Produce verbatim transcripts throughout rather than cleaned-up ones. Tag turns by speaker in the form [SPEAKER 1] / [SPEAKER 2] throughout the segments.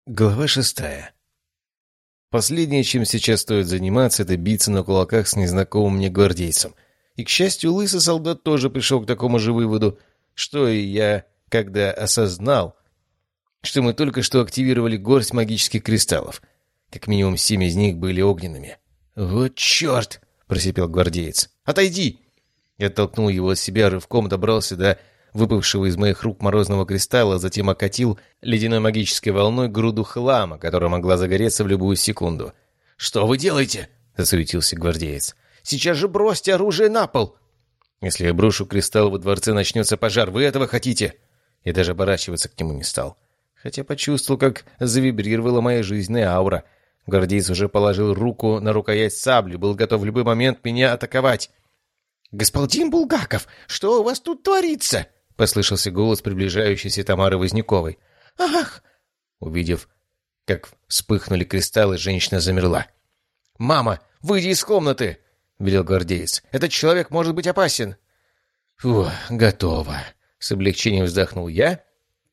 [SPEAKER 1] Глава шестая. Последнее, чем сейчас стоит заниматься, это биться на кулаках с незнакомым мне гвардейцем. И, к счастью, лысый солдат тоже пришел к такому же выводу, что и я, когда осознал, что мы только что активировали горсть магических кристаллов. Как минимум семь из них были огненными. «Вот черт!» — просипел гвардеец. «Отойди!» Я оттолкнул его от себя, рывком добрался до выпавшего из моих рук морозного кристалла, затем окатил ледяной магической волной груду хлама, которая могла загореться в любую секунду. «Что вы делаете?» — засуетился гвардеец. «Сейчас же бросьте оружие на пол!» «Если я брошу кристалл, во дворце начнется пожар. Вы этого хотите?» Я даже оборачиваться к нему не стал. Хотя почувствовал, как завибрировала моя жизненная аура. Гвардеец уже положил руку на рукоять сабли, был готов в любой момент меня атаковать. «Господин Булгаков, что у вас тут творится?» — послышался голос приближающейся Тамары Возняковой. «Ах!» Увидев, как вспыхнули кристаллы, женщина замерла. «Мама, выйди из комнаты!» — велел гвардеец. «Этот человек может быть опасен!» «Фу, готово!» — с облегчением вздохнул я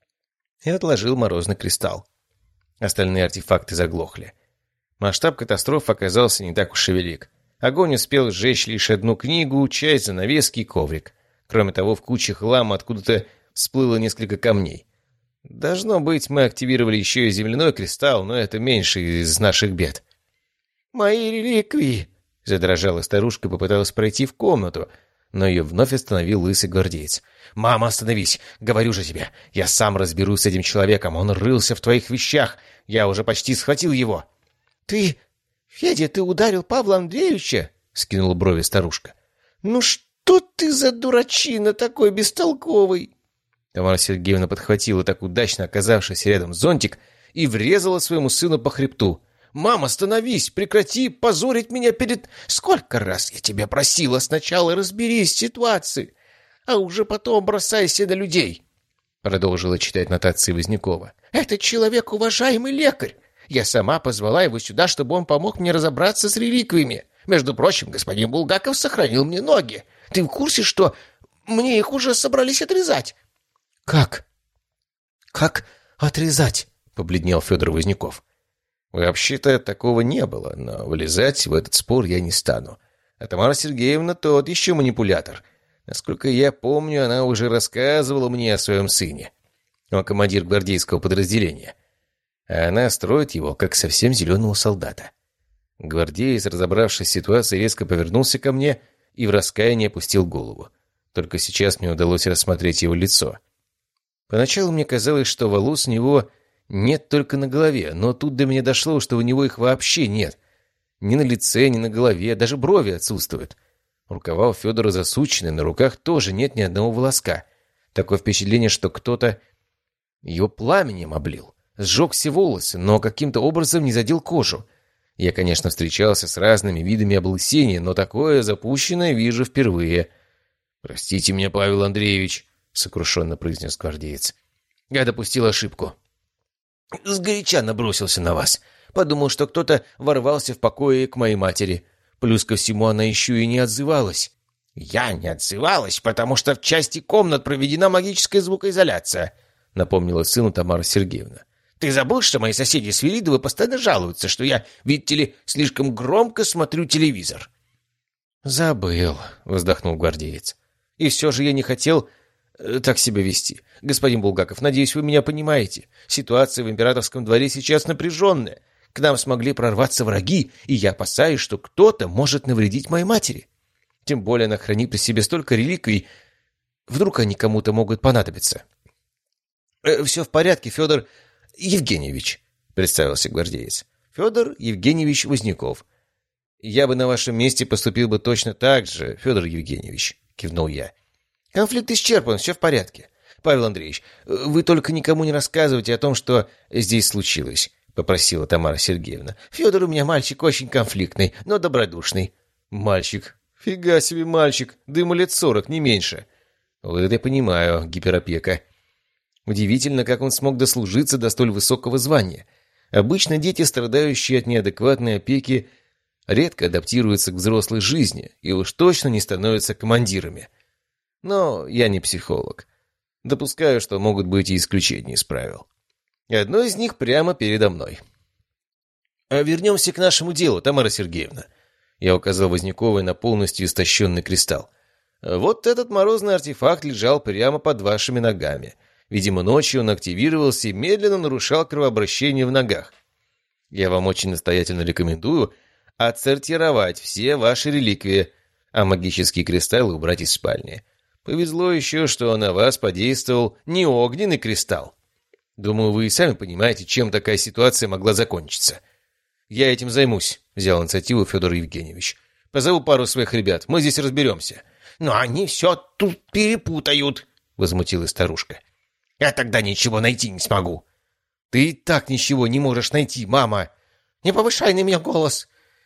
[SPEAKER 1] и отложил морозный кристалл. Остальные артефакты заглохли. Масштаб катастрофы оказался не так уж и велик. Огонь успел сжечь лишь одну книгу, часть занавески и коврик. Кроме того, в куче хлама откуда-то всплыло несколько камней. Должно быть, мы активировали еще и земляной кристалл, но это меньше из наших бед. «Мои реликвии!» — задрожала старушка и попыталась пройти в комнату, но ее вновь остановил лысый гвардеец. «Мама, остановись! Говорю же тебе, я сам разберусь с этим человеком, он рылся в твоих вещах, я уже почти схватил его!» «Ты... Федя, ты ударил Павла Андреевича?» — скинула брови старушка. «Ну что ты за дурачина такой бестолковый?» Тамара Сергеевна подхватила так удачно оказавшийся рядом зонтик и врезала своему сыну по хребту. «Мама, остановись! Прекрати позорить меня перед... Сколько раз я тебя просила сначала разберись в ситуации, а уже потом бросайся на людей!» Продолжила читать нотации Вознякова. «Этот человек уважаемый лекарь. Я сама позвала его сюда, чтобы он помог мне разобраться с реликвиями. Между прочим, господин Булгаков сохранил мне ноги. Ты в курсе, что мне их уже собрались отрезать?» «Как? Как отрезать?» — побледнел Федор Возняков. «Вообще-то такого не было, но влезать в этот спор я не стану. А Тамара Сергеевна тот еще манипулятор. Насколько я помню, она уже рассказывала мне о своем сыне. Он командир гвардейского подразделения. А она строит его, как совсем зеленого солдата». Гвардеец, разобравшись с ситуацией, резко повернулся ко мне и в раскаянии опустил голову. Только сейчас мне удалось рассмотреть его лицо. Поначалу мне казалось, что волос у него нет только на голове, но тут до меня дошло, что у него их вообще нет. Ни на лице, ни на голове, даже брови отсутствуют. Рукава у Федора засучены, на руках тоже нет ни одного волоска. Такое впечатление, что кто-то его пламенем облил. Сжег все волосы, но каким-то образом не задел кожу. Я, конечно, встречался с разными видами облысения, но такое запущенное вижу впервые. «Простите меня, Павел Андреевич», — сокрушенно произнес гвардеец. «Я допустил ошибку. Сгоряча набросился на вас. Подумал, что кто-то ворвался в покое к моей матери. Плюс ко всему она еще и не отзывалась». «Я не отзывалась, потому что в части комнат проведена магическая звукоизоляция», — напомнила сыну Тамара Сергеевна. «Ты забыл, что мои соседи Свиридовы постоянно жалуются, что я, видите ли, слишком громко смотрю телевизор?» «Забыл», — вздохнул гвардеец. «И все же я не хотел э, так себя вести. Господин Булгаков, надеюсь, вы меня понимаете. Ситуация в императорском дворе сейчас напряженная. К нам смогли прорваться враги, и я опасаюсь, что кто-то может навредить моей матери. Тем более она хранит при себе столько реликвий. Вдруг они кому-то могут понадобиться». э, «Все в порядке, Федор Евгеньевич», — представился гвардеец. «Федор Евгеньевич Возняков». «Я бы на вашем месте поступил бы точно так же, Федор Евгеньевич», — кивнул я. «Конфликт исчерпан, все в порядке. Павел Андреевич, вы только никому не рассказывайте о том, что здесь случилось», — попросила Тамара Сергеевна. «Федор у меня мальчик очень конфликтный, но добродушный». «Мальчик? Фига себе мальчик, да ему лет сорок, не меньше». «Вот это я понимаю, гиперопека». Удивительно, как он смог дослужиться до столь высокого звания. Обычно дети, страдающие от неадекватной опеки, редко адаптируются к взрослой жизни и уж точно не становятся командирами. Но я не психолог. Допускаю, что могут быть и исключения из правил. и одно из них прямо передо мной. А вернемся к нашему делу, Тамара Сергеевна. Я указал Возняковой на полностью истощенный кристалл. Вот этот морозный артефакт лежал прямо под вашими ногами. Видимо, ночью он активировался и медленно нарушал кровообращение в ногах. Я вам очень настоятельно рекомендую отсортировать все ваши реликвии, а магические кристаллы убрать из спальни. Повезло еще, что на вас подействовал не огненный кристалл. Думаю, вы и сами понимаете, чем такая ситуация могла закончиться. Я этим займусь, взял инициативу Федор Евгеньевич. Позову пару своих ребят, мы здесь разберемся.
[SPEAKER 2] Но они все тут перепутают,
[SPEAKER 1] возмутилась старушка.
[SPEAKER 2] Я тогда ничего найти не смогу.
[SPEAKER 1] Ты и так ничего не можешь найти, мама.
[SPEAKER 2] Не повышай на меня голос.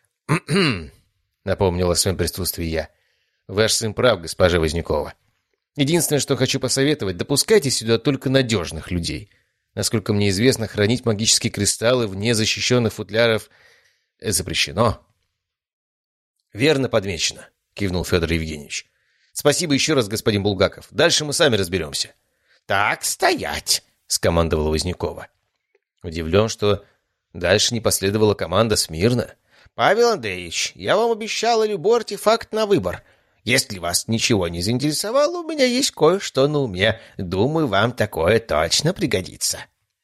[SPEAKER 1] Напомнил о своем присутствии я. Ваш сын прав, госпожа Вознякова. Единственное, что хочу посоветовать, допускайте сюда только надежных людей. Насколько мне известно, хранить магические кристаллы вне защищенных футляров запрещено. Верно подмечено, кивнул Федор Евгеньевич. Спасибо еще раз, господин Булгаков. Дальше мы сами разберемся.
[SPEAKER 2] Так, стоять,
[SPEAKER 1] скомандовала Вознякова. Удивлен, что дальше не последовала команда смирно.
[SPEAKER 2] Павел Андреевич, я вам обещала любой артефакт на выбор. Если вас ничего не заинтересовало, у меня есть кое-что на уме. Думаю, вам такое точно пригодится.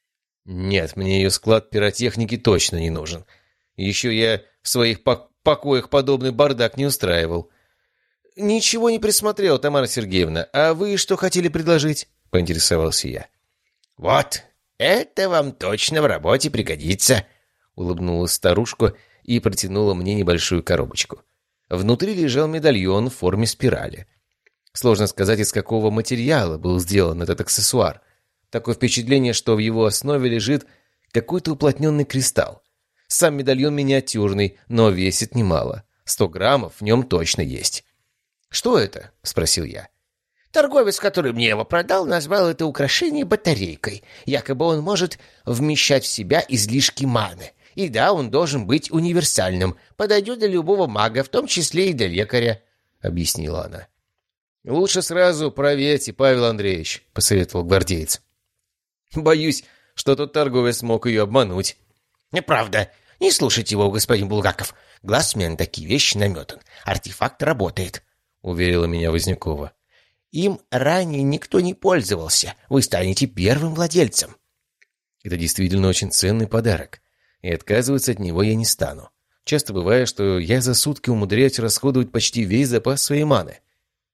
[SPEAKER 1] Нет, мне ее склад пиротехники точно не нужен. Еще я в своих пок- покоях подобный бардак не устраивал. Ничего не присмотрел, Тамара Сергеевна. А вы что хотели предложить? Поинтересовался я.
[SPEAKER 2] Вот, это вам точно в работе пригодится.
[SPEAKER 1] Улыбнулась старушка и протянула мне небольшую коробочку. Внутри лежал медальон в форме спирали. Сложно сказать, из какого материала был сделан этот аксессуар. Такое впечатление, что в его основе лежит какой-то уплотненный кристалл. Сам медальон миниатюрный, но весит немало. Сто граммов в нем точно есть. «Что это?» — спросил я.
[SPEAKER 2] Торговец, который мне его продал, назвал это украшение батарейкой. Якобы он может вмещать в себя излишки маны. И да, он должен быть универсальным. Подойдет для любого мага, в том числе и для лекаря», — объяснила она.
[SPEAKER 1] «Лучше сразу проверьте, Павел Андреевич», — посоветовал гвардеец. «Боюсь, что тот торговец мог ее обмануть».
[SPEAKER 2] «Неправда. Не слушайте его, господин Булгаков. Глаз мне на такие вещи наметан. Артефакт работает», — уверила меня Вознякова. «Им ранее никто не пользовался. Вы станете первым владельцем».
[SPEAKER 1] Это действительно очень ценный подарок. И отказываться от него я не стану. Часто бывает, что я за сутки умудряюсь расходовать почти весь запас своей маны.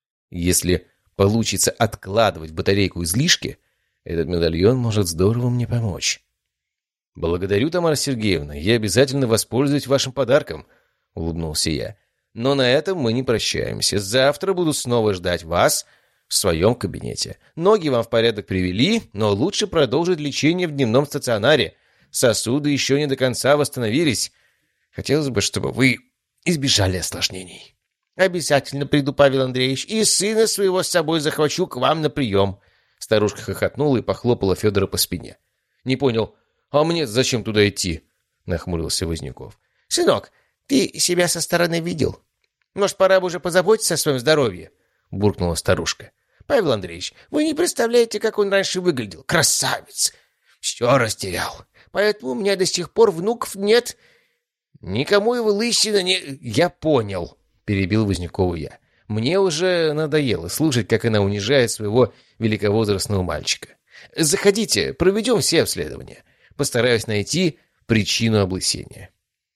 [SPEAKER 1] Если получится откладывать в батарейку излишки, этот медальон может здорово мне помочь. «Благодарю, Тамара Сергеевна, я обязательно воспользуюсь вашим подарком», — улыбнулся я. «Но на этом мы не прощаемся. Завтра буду снова ждать вас в своем кабинете. Ноги вам в порядок привели, но лучше продолжить лечение в дневном стационаре. Сосуды еще не до конца восстановились. Хотелось бы, чтобы вы избежали осложнений».
[SPEAKER 2] «Обязательно приду, Павел Андреевич, и сына своего с собой захвачу к вам на прием».
[SPEAKER 1] Старушка хохотнула и похлопала Федора по спине. «Не понял, а мне зачем туда идти?» — нахмурился Возняков.
[SPEAKER 2] «Сынок, ты себя со стороны видел? Может, пора бы уже позаботиться о своем здоровье?» — буркнула старушка. «Павел Андреевич, вы не представляете, как он раньше выглядел. Красавец! Все растерял. Поэтому у меня до сих пор внуков нет. Никому его лысина не...»
[SPEAKER 1] «Я понял», — перебил Вознякову я. «Мне уже надоело слушать, как она унижает своего великовозрастного мальчика. Заходите, проведем все обследования. Постараюсь найти причину облысения».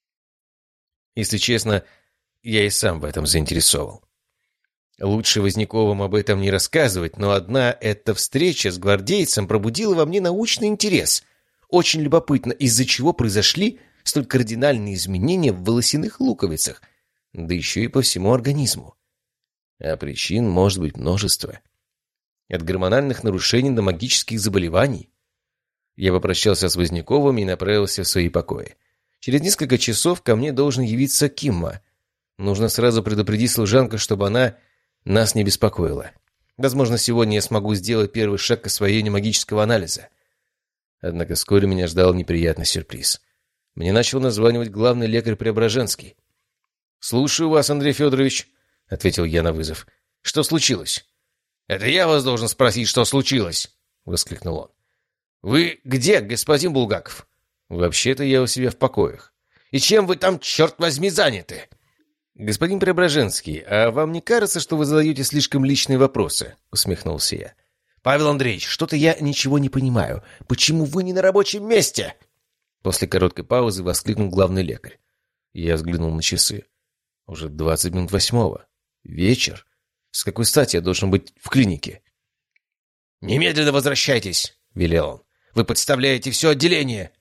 [SPEAKER 1] Если честно, я и сам в этом заинтересован. Лучше Возняковым об этом не рассказывать, но одна эта встреча с гвардейцем пробудила во мне научный интерес. Очень любопытно, из-за чего произошли столь кардинальные изменения в волосяных луковицах, да еще и по всему организму. А причин может быть множество. От гормональных нарушений до магических заболеваний. Я попрощался с Возняковым и направился в свои покои. Через несколько часов ко мне должен явиться Кимма. Нужно сразу предупредить служанку, чтобы она нас не беспокоила. Возможно, сегодня я смогу сделать первый шаг к освоению магического анализа. Однако вскоре меня ждал неприятный сюрприз. Мне начал названивать главный лекарь Преображенский. «Слушаю вас, Андрей Федорович», — ответил я на вызов. «Что случилось?»
[SPEAKER 2] «Это я вас должен спросить, что случилось», — воскликнул он. «Вы где, господин Булгаков?»
[SPEAKER 1] «Вообще-то я у себя в покоях».
[SPEAKER 2] «И чем вы там, черт возьми, заняты?»
[SPEAKER 1] «Господин Преображенский, а вам не кажется, что вы задаете слишком личные вопросы?» — усмехнулся я.
[SPEAKER 2] «Павел Андреевич, что-то я ничего не понимаю. Почему вы не на рабочем месте?»
[SPEAKER 1] После короткой паузы воскликнул главный лекарь. Я взглянул на часы. Уже двадцать минут восьмого. Вечер. С какой стати я должен быть в клинике?
[SPEAKER 2] «Немедленно возвращайтесь!» — велел он. «Вы подставляете все отделение!»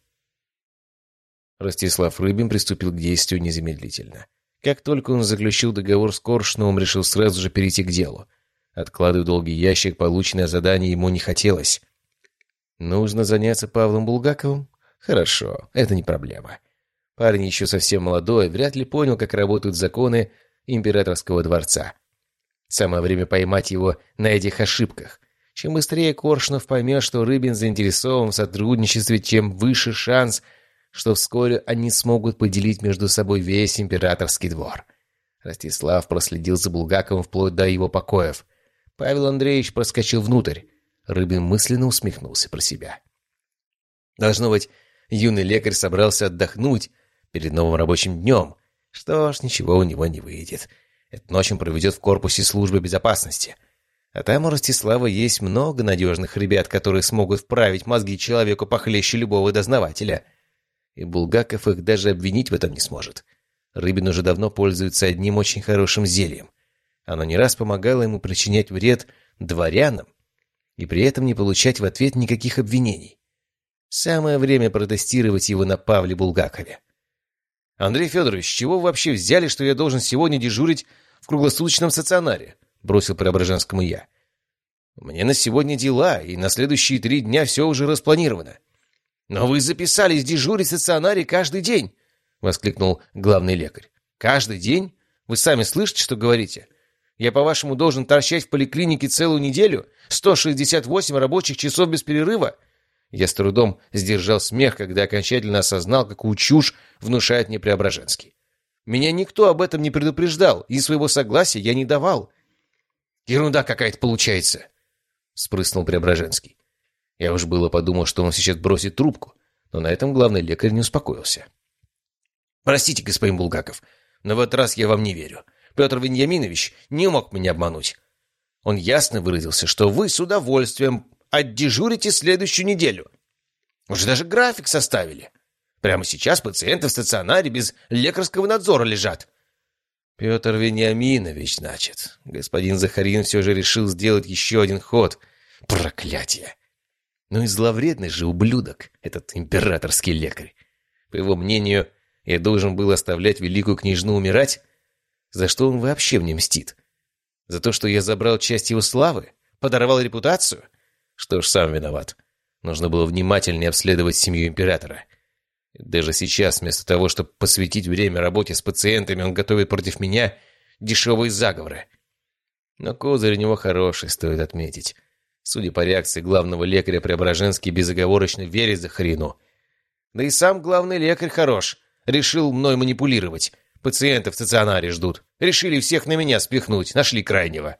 [SPEAKER 1] Ростислав Рыбин приступил к действию незамедлительно. Как только он заключил договор с Коршуновым, решил сразу же перейти к делу. Откладывать в долгий ящик полученное задание ему не хотелось. Нужно заняться Павлом Булгаковым? Хорошо, это не проблема. Парень еще совсем молодой, вряд ли понял, как работают законы императорского дворца. Самое время поймать его на этих ошибках. Чем быстрее Коршунов поймет, что Рыбин заинтересован в сотрудничестве, тем выше шанс, что вскоре они смогут поделить между собой весь императорский двор. Ростислав проследил за Булгаковым вплоть до его покоев. Павел Андреевич проскочил внутрь. Рыбин мысленно усмехнулся про себя. Должно быть, юный лекарь собрался отдохнуть перед новым рабочим днем. Что ж, ничего у него не выйдет. Эту ночь он проведет в корпусе службы безопасности. А там у Ростислава есть много надежных ребят, которые смогут вправить мозги человеку похлеще любого дознавателя. И Булгаков их даже обвинить в этом не сможет. Рыбин уже давно пользуется одним очень хорошим зельем. Оно не раз помогало ему причинять вред дворянам и при этом не получать в ответ никаких обвинений. Самое время протестировать его на Павле Булгакове.
[SPEAKER 2] «Андрей Федорович, с чего вы вообще взяли, что я должен сегодня дежурить в круглосуточном стационаре?» — бросил Преображенскому я. «Мне на сегодня дела, и на следующие три дня все уже распланировано». «Но вы записались дежурить в стационаре каждый день!» — воскликнул главный лекарь. «Каждый день? Вы сами слышите, что говорите? Я, по-вашему, должен торчать в поликлинике целую неделю? сто шестьдесят восемь рабочих часов без перерыва?» Я с трудом сдержал смех, когда окончательно осознал, какую чушь внушает мне Преображенский. Меня никто об этом не предупреждал, и своего согласия я не давал. «Ерунда какая-то получается!» — спрыснул Преображенский. Я уж было подумал, что он сейчас бросит трубку, но на этом главный лекарь не успокоился. «Простите, господин Булгаков, но в этот раз я вам не верю. Петр Вениаминович не мог меня обмануть. Он ясно выразился, что вы с удовольствием отдежурите следующую неделю. Уже даже график составили. Прямо сейчас пациенты в стационаре без лекарского надзора лежат».
[SPEAKER 1] «Петр Вениаминович, значит. Господин Захарин все же решил сделать еще один ход. Проклятие! Ну и зловредный же ублюдок, этот императорский лекарь. По его мнению, я должен был оставлять великую княжну умирать? За что он вообще мне мстит? За то, что я забрал часть его славы? Подорвал репутацию? Что ж, сам виноват. Нужно было внимательнее обследовать семью императора. Даже сейчас, вместо того, чтобы посвятить время работе с пациентами, он готовит против меня дешевые заговоры. Но козырь у него хороший, стоит отметить. Судя по реакции главного лекаря, Преображенский безоговорочно верит Захарину. Да и сам главный лекарь хорош. Решил мной манипулировать. Пациенты в стационаре ждут. Решили всех на меня спихнуть. Нашли крайнего.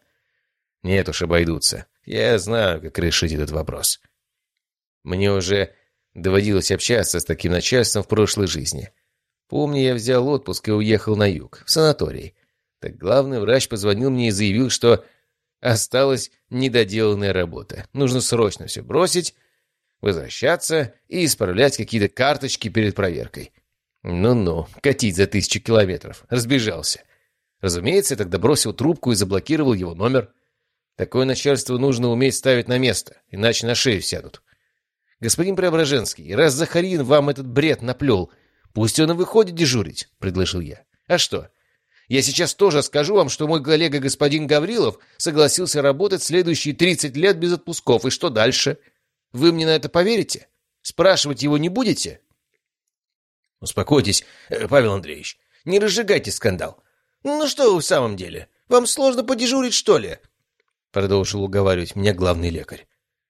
[SPEAKER 1] Нет уж, обойдутся. Я знаю, как решить этот вопрос. Мне уже доводилось общаться с таким начальством в прошлой жизни. Помню, я взял отпуск и уехал на юг, в санаторий. Так главный врач позвонил мне и заявил, что осталась недоделанная работа. Нужно срочно все бросить, возвращаться и исправлять какие-то карточки перед проверкой. Ну-ну, катить за тысячу километров. Разбежался. Разумеется, я тогда бросил трубку и заблокировал его номер. Такое начальство нужно уметь ставить на место, иначе на шею сядут. Господин Преображенский, раз Захарин вам этот бред наплел, пусть он и выходит дежурить, предложил я. А что? Я сейчас тоже скажу вам, что мой коллега господин Гаврилов согласился работать следующие тридцать лет без отпусков. И что дальше? Вы мне на это поверите? Спрашивать его не будете? Успокойтесь, Павел Андреевич. Не разжигайте скандал. Ну что вы в самом деле? Вам сложно подежурить, что ли? Продолжил уговаривать меня главный лекарь.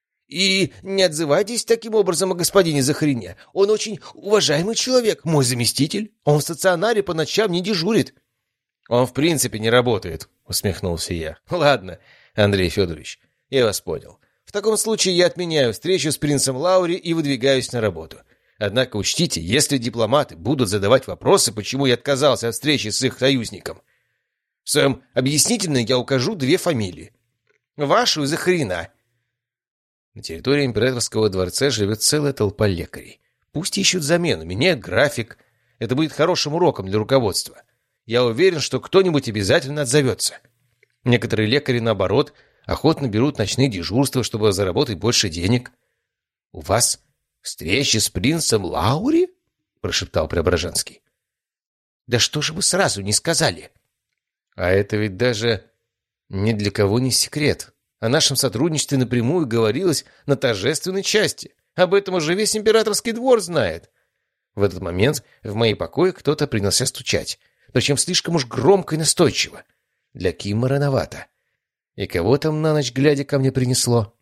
[SPEAKER 1] И не отзывайтесь таким образом о господине Захарине. Он очень уважаемый человек, мой заместитель. Он в стационаре по ночам не дежурит. Он в принципе не работает, усмехнулся я. Ладно, Андрей Федорович, я вас понял. В В таком случае я отменяю встречу с принцем Лаури и выдвигаюсь на работу. Однако учтите, если дипломаты будут задавать вопросы, почему я отказался от встречи с их союзником, в своем объяснительном я укажу две фамилии. Вашу и Захарина. На территории императорского дворца живет целая толпа лекарей. Пусть ищут замену, меняют график. Это будет хорошим уроком для руководства. Я уверен, что кто-нибудь обязательно отзовется. Некоторые лекари, наоборот, охотно берут ночные дежурства, чтобы заработать больше денег. — У вас встречи с принцем Лаури? — прошептал Преображенский. — Да что же вы сразу не сказали? — А это ведь даже ни для кого не секрет. О нашем сотрудничестве напрямую говорилось на торжественной части. Об этом уже весь императорский двор знает. В этот момент в мои покои кто-то принялся стучать, причем слишком уж громко и настойчиво. Для Кимма рановато. И кого там на ночь глядя ко мне принесло?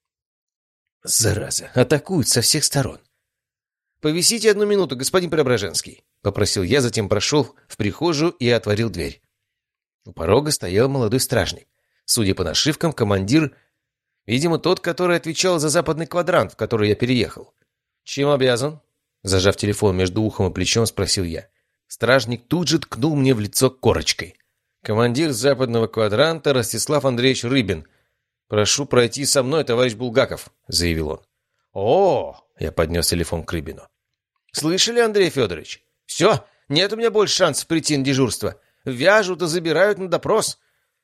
[SPEAKER 1] Зараза, атакуют со всех сторон. «Повисите одну минуту, господин Преображенский», — попросил я, затем прошел в прихожую и отворил дверь. У порога стоял молодой стражник. Судя по нашивкам, командир, видимо, тот, который отвечал за западный квадрант, в который я переехал. «Чем обязан?» Зажав телефон между ухом и плечом, спросил я. Стражник тут же ткнул мне в лицо корочкой. «Командир западного квадранта Ростислав Андреевич Рыбин. Прошу пройти со мной, товарищ Булгаков», — заявил он. «О!» — я поднес телефон к Рыбину. «Слышали, Андрей Федорович? Все, нет у меня больше шансов прийти на дежурство. Вяжут и забирают на допрос».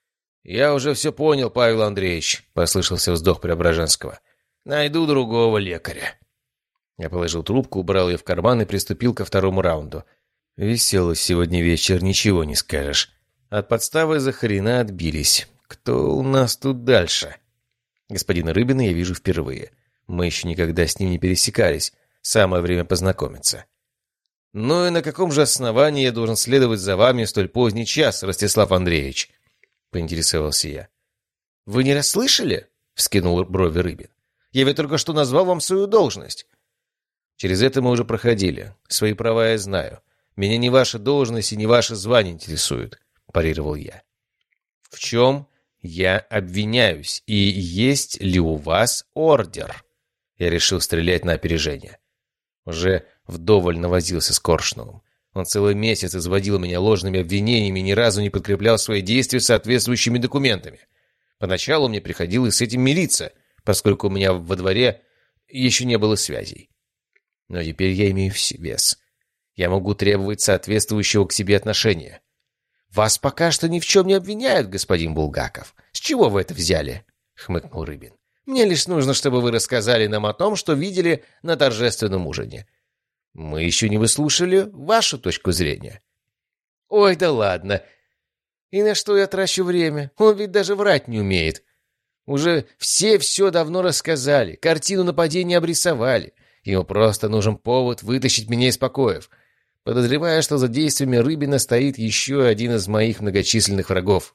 [SPEAKER 1] «Я уже все понял, Павел Андреевич», — послышался вздох Преображенского. «Найду другого лекаря». Я положил трубку, убрал ее в карман и приступил ко второму раунду. Веселый сегодня вечер, ничего не скажешь. От подставы Захарина отбились. Кто у нас тут дальше? Господина Рыбина я вижу впервые. Мы еще никогда с ним не пересекались. Самое время познакомиться. «Ну и на каком же основании я должен следовать за вами в столь поздний час, Ростислав Андреевич?» — поинтересовался я. «Вы не расслышали?» — вскинул брови Рыбин. «Я ведь только что назвал вам свою должность». «Через это мы уже проходили. Свои права я знаю. Меня не ваша должность и не ваше звание интересуют», — парировал я. «В чем я обвиняюсь? И есть ли у вас ордер?» Я решил стрелять на опережение. Уже вдоволь навозился с Коршуновым. Он целый месяц изводил меня ложными обвинениями и ни разу не подкреплял свои действия соответствующими документами. Поначалу мне приходилось с этим мириться, поскольку у меня во дворе еще не было связей. Но теперь я имею вес. Я могу требовать соответствующего к себе отношения. «Вас пока что ни в чем не обвиняют, господин Булгаков. С чего вы это взяли?» — хмыкнул Рыбин. «Мне лишь нужно, чтобы вы рассказали нам о том, что видели на торжественном ужине. Мы еще не выслушали вашу точку зрения». «Ой, да ладно. И на что я трачу время? Он ведь даже врать не умеет. Уже все все давно рассказали, картину нападения обрисовали. Ему просто нужен повод вытащить меня из покоев. Подозреваю, что за действиями Рыбина стоит еще один из моих многочисленных врагов.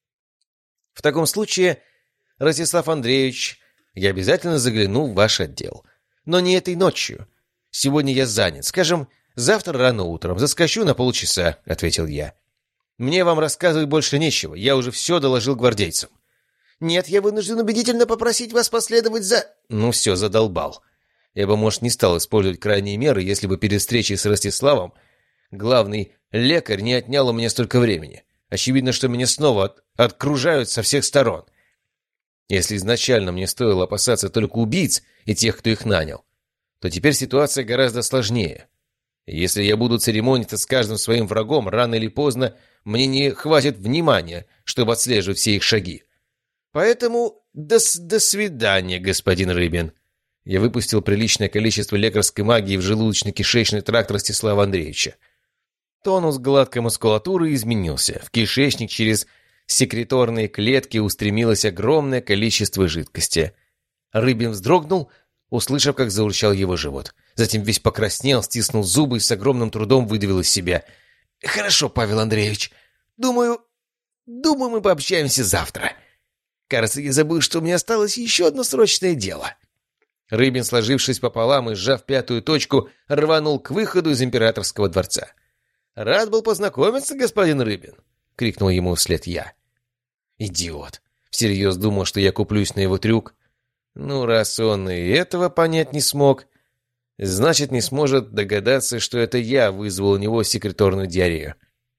[SPEAKER 1] В таком случае, Ростислав Андреевич, я обязательно загляну в ваш отдел. Но не этой ночью. Сегодня я занят. Скажем, завтра рано утром. Заскочу на полчаса», — ответил я. «Мне вам рассказывать больше нечего. Я уже все доложил гвардейцам». «Нет, я вынужден убедительно попросить вас последовать за...» «Ну все, задолбал. Я бы, может, не стал использовать крайние меры, если бы перед встречей с Ростиславом главный лекарь не отнял у меня столько времени. Очевидно, что меня снова от... откружают со всех сторон. Если изначально мне стоило опасаться только убийц и тех, кто их нанял, то теперь ситуация гораздо сложнее. Если я буду церемониться с каждым своим врагом, рано или поздно мне не хватит внимания, чтобы отслеживать все их шаги. Поэтому до, до свидания, господин Рыбин». Я выпустил приличное количество лекарской магии в желудочно-кишечный тракт Ростислава Андреевича. Тонус гладкой мускулатуры изменился. В кишечник через секреторные клетки устремилось огромное количество жидкости. Рыбин вздрогнул, услышав, как заурчал его живот. Затем весь покраснел, стиснул зубы и с огромным трудом выдавил из себя. «Хорошо, Павел Андреевич. Думаю, думаю, мы пообщаемся завтра. Кажется, я забыл, что у меня осталось еще одно срочное дело». Рыбин, сложившись пополам и сжав пятую точку, рванул к выходу из императорского дворца. «Рад был познакомиться, господин Рыбин!» — крикнул ему вслед я. «Идиот! Всерьез думал, что я куплюсь на его трюк. Ну, раз он и этого понять не смог, значит, не сможет догадаться, что это я вызвал у него секреторную диарею.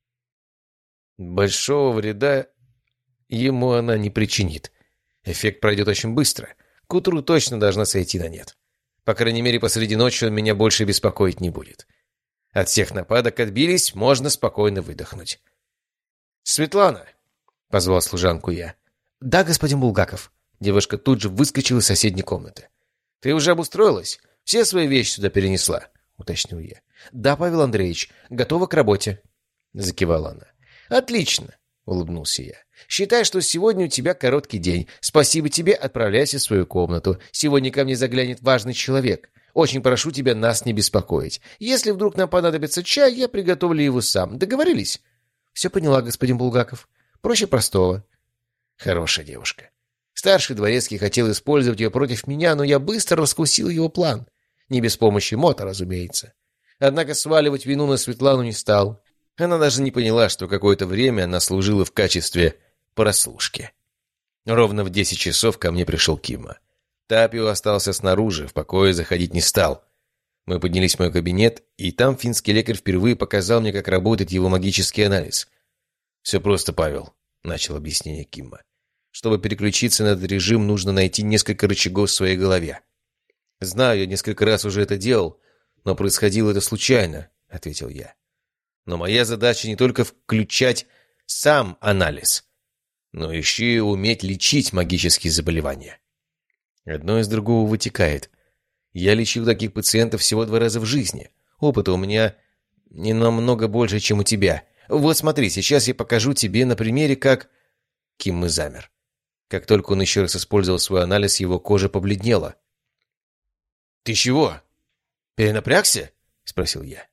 [SPEAKER 1] Большого вреда ему она не причинит. Эффект пройдет очень быстро. К утру точно должна сойти на нет. По крайней мере, посреди ночи он меня больше беспокоить не будет. От всех нападок отбились, можно спокойно выдохнуть. «Светлана!» — позвал служанку я. «Да, господин Булгаков». Девушка тут же выскочила из соседней комнаты. «Ты уже обустроилась? Все свои вещи сюда перенесла?» — уточнил я. «Да, Павел Андреевич, готова к работе», — закивала она. «Отлично», — улыбнулся я. «Считай, что сегодня у тебя короткий день. Спасибо тебе, отправляйся в свою комнату. Сегодня ко мне заглянет важный человек. Очень прошу тебя нас не беспокоить. Если вдруг нам понадобится чай, я приготовлю его сам. Договорились?» «Все поняла, господин Булгаков. Проще простого». Хорошая девушка. Старший дворецкий хотел использовать ее против меня, но я быстро раскусил его план. Не без помощи Мота, разумеется. Однако сваливать вину на Светлану не стал. Она даже не поняла, что какое-то время она служила в качестве прослушки. Ровно в десять часов ко мне пришел Кимма. Тапио остался снаружи, в покое заходить не стал. Мы поднялись в мой кабинет, и там финский лекарь впервые показал мне, как работает его магический анализ. «Все просто, Павел», — начал объяснение Кимма. «Чтобы переключиться на этот режим, нужно найти несколько рычагов в своей голове». «Знаю, я несколько раз уже это делал, но происходило это случайно», — ответил я. «Но моя задача не только включать сам анализ, но еще и уметь лечить магические заболевания. Одно из другого вытекает. Я лечил таких пациентов всего два раза в жизни. Опыта у меня не намного больше, чем у тебя. Вот смотри, сейчас я покажу тебе на примере, как...» Киммы замер. Как только он еще раз использовал свой анализ, его кожа побледнела. «Ты чего? Перенапрягся?» — спросил я.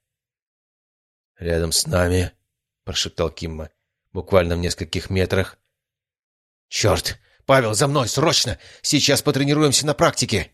[SPEAKER 1] «Рядом с нами», — прошептал Кимма, буквально в нескольких метрах. «Черт! Павел, за мной, срочно! Сейчас потренируемся на практике!»